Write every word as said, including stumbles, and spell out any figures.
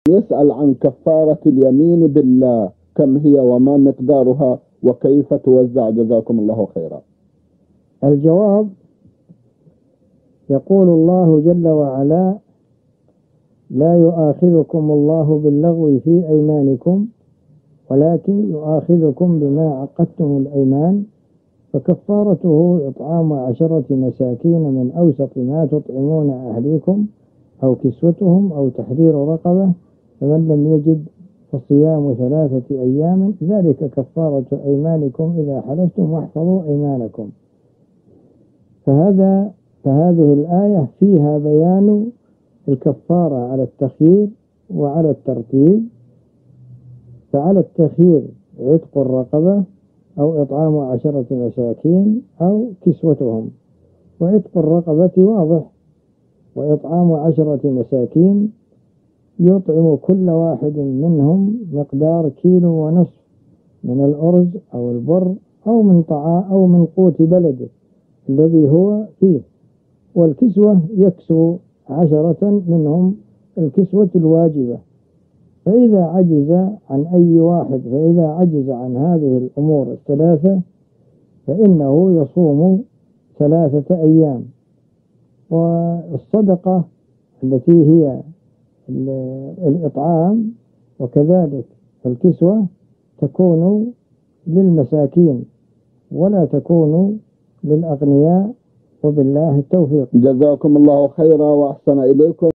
يسأل عن كفارة اليمين بالله، كم هي وما مقدارها وكيف توزع؟ جزاكم الله خيرا. الجواب: يقول الله جل وعلا: لا يؤاخذكم الله باللغو في أيمانكم ولكن يؤاخذكم بما عقدتم الأيمان، فكفارته إطعام عشرة مساكين من أوسط ما تطعمون أهليكم أو كسوتهم أو تحرير رقبة، فمن لم يجد فصيام ثلاثة أيام ذلك كفارة أيمانكم إذا حلفتم واحفظوا أيمانكم. فهذا فهذه الآية فيها بيان الكفارة على التخيير وعلى الترتيب. فعلى التخيير عتق الرقبة أو إطعام عشرة مساكين أو كسوتهم، وعتق الرقبة واضح، وإطعام عشرة مساكين يطعم كل واحد منهم مقدار كيلو ونصف من الأرز أو البر أو من طعام أو من قوت بلده الذي هو فيه، والكسوة يكسو عشرة منهم الكسوة الواجبة. فإذا عجز عن أي واحد فإذا عجز عن هذه الأمور الثلاثة فإنه يصوم ثلاثة أيام. والصدقة التي هي الإطعام وكذلك الكسوة تكون للمساكين ولا تكون للأغنياء، وبالله التوفيق. جزاكم الله خيرا وأحسن إليكم.